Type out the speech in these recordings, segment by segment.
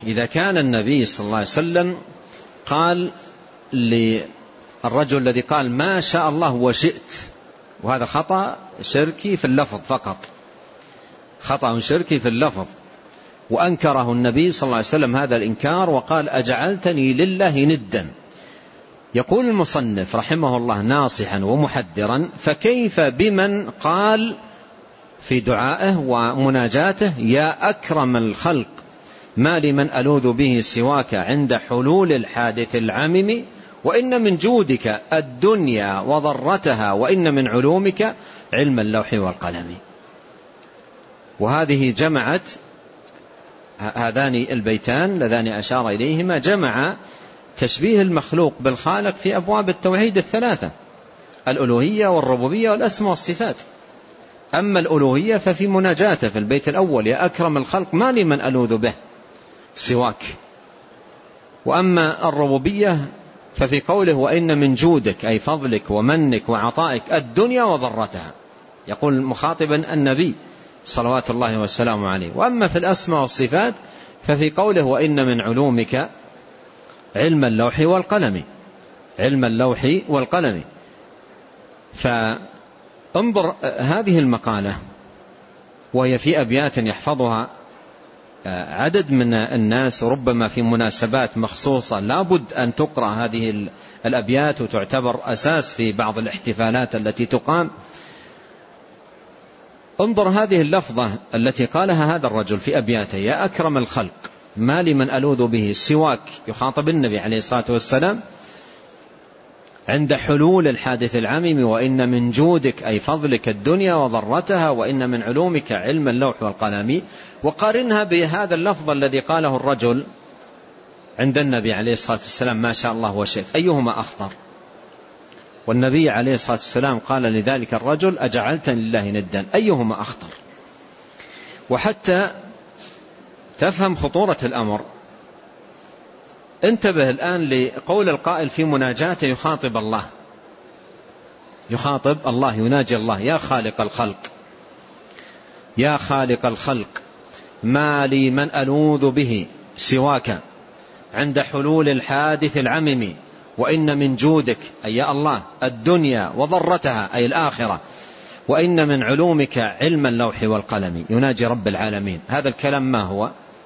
إذا كان النبي صلى الله عليه وسلم قال للرجل الذي قال ما شاء الله وشئت، وهذا خطأ شركي في اللفظ فقط، خطأ شركي في اللفظ، وأنكره النبي صلى الله عليه وسلم هذا الإنكار وقال أجعلتني لله ندا. يقول المصنف رحمه الله ناصحا ومحذرا: فكيف بمن قال في دعائه ومناجاته يا أكرم الخلق ما لمن ألوذ به سواك عند حلول الحادث العمم، وإن من جودك الدنيا وضرتها، وإن من علومك علم اللوح والقلم. وهذه جمعت هذان البيتان اللذان أشار إليهما، جمع تشبيه المخلوق بالخالق في أبواب التوحيد الثلاثة: الألوهية والربوبية والأسماء والصفات. أما الألوهية ففي مناجاته في البيت الأول يا أكرم الخلق ما لمن ألوذ به سواك، وأما الربوبية ففي قوله وإن من جودك أي فضلك ومنك وعطائك الدنيا وضرتها، يقول مخاطبا النبي صلوات الله والسلام عليه. وأما في الأسماء والصفات ففي قوله وإن من علومك علم اللوح والقلم، علم اللوح والقلم. فانظر هذه المقالة وهي في أبيات يحفظها عدد من الناس، ربما في مناسبات مخصوصة لابد أن تقرأ هذه الأبيات وتعتبر أساس في بعض الاحتفالات التي تقام. انظر هذه اللفظة التي قالها هذا الرجل في أبياته: يا أكرم الخلق ما لمن ألوذ به سواك، يخاطب النبي عليه الصلاة والسلام عند حلول الحادث العمم، وإن من جودك أي فضلك الدنيا وضرتها، وإن من علومك علم اللوح والقلم. وقارنها بهذا اللفظ الذي قاله الرجل عند النبي عليه الصلاة والسلام ما شاء الله وشئت، أيهما أخطر؟ والنبي عليه الصلاة والسلام قال لذلك الرجل أجعلتني لله ندا، أيهما أخطر؟ وحتى تفهم خطورة الأمر انتبه الآن لقول القائل في مناجاته يخاطب الله، يخاطب الله، يناجي الله: يا خالق الخلق، يا خالق الخلق ما لي من ألوذ به سواك عند حلول الحادث العمم، وإن من جودك أي يا الله الدنيا وضرتها أي الآخرة، وإن من علومك علم اللوح والقلم. يناجي رب العالمين. هذا الكلام ما هو؟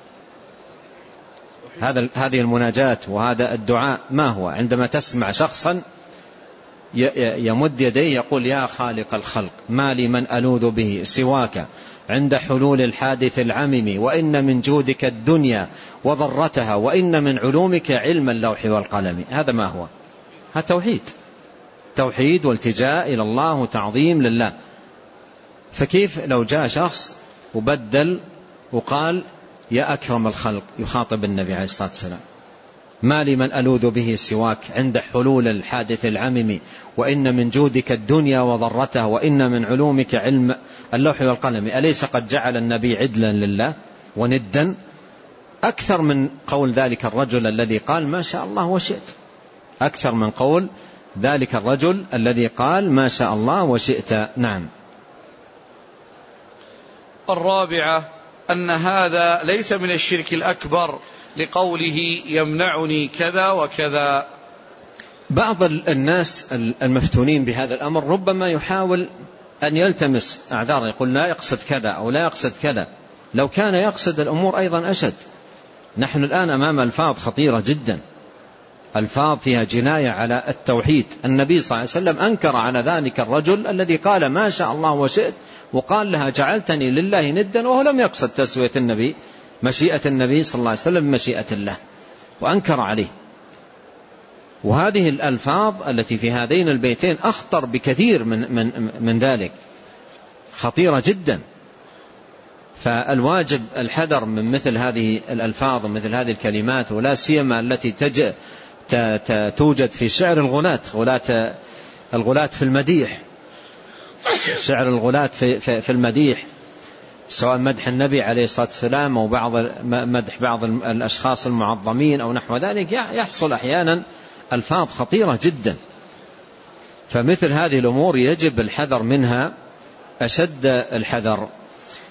هذه المناجاة وهذا الدعاء ما هو؟ عندما تسمع شخصا يمد يديه يقول يا خالق الخلق ما لي من ألوذ به سواك عند حلول الحادث العمم، وإن من جودك الدنيا وضرتها، وإن من علومك علم اللوح والقلم. هذا ما هو؟ هذا توحيد، توحيد والتجاء إلى الله وتعظيم لله. فكيف لو جاء شخص وبدل وقال يا أكرم الخلق، يخاطب النبي عليه الصلاة والسلام ما لي من ألوذ به سواك عند حلول الحادث العمم، وإن من جودك الدنيا وضرتها، وإن من علومك علم اللوح والقلم. أليس قد جعل النبي عدلا لله وندا أكثر من قول ذلك الرجل الذي قال ما شاء الله وشئت، أكثر من قول ذلك الرجل الذي قال ما شاء الله وشئت. نعم. الرابعة أن هذا ليس من الشرك الأكبر لقوله يمنعني كذا وكذا. بعض الناس المفتونين بهذا الأمر ربما يحاول أن يلتمس أعذار، يقول لا يقصد كذا أو لا يقصد كذا. لو كان يقصد الأمور أيضا أشد. نحن الآن أمام ألفاظ خطيرة جدا، ألفاظ فيها جناية على التوحيد. النبي صلى الله عليه وسلم أنكر على ذلك الرجل الذي قال ما شاء الله وشئت، وقال لها جعلتني لله ندا، وهو لم يقصد تسوية النبي، مشيئة النبي صلى الله عليه وسلم مشيئة الله، وأنكر عليه. وهذه الألفاظ التي في هذين البيتين أخطر بكثير من ذلك، خطيرة جدا. فالواجب الحذر من مثل هذه الألفاظ ومثل هذه الكلمات، ولا سيما التي توجد في شعر الغلاة في المديح، شعر الغلاة في المديح، سواء مدح النبي عليه الصلاة والسلام أو مدح بعض الأشخاص المعظمين أو نحو ذلك. يحصل أحيانا ألفاظ خطيرة جدا. فمثل هذه الأمور يجب الحذر منها أشد الحذر.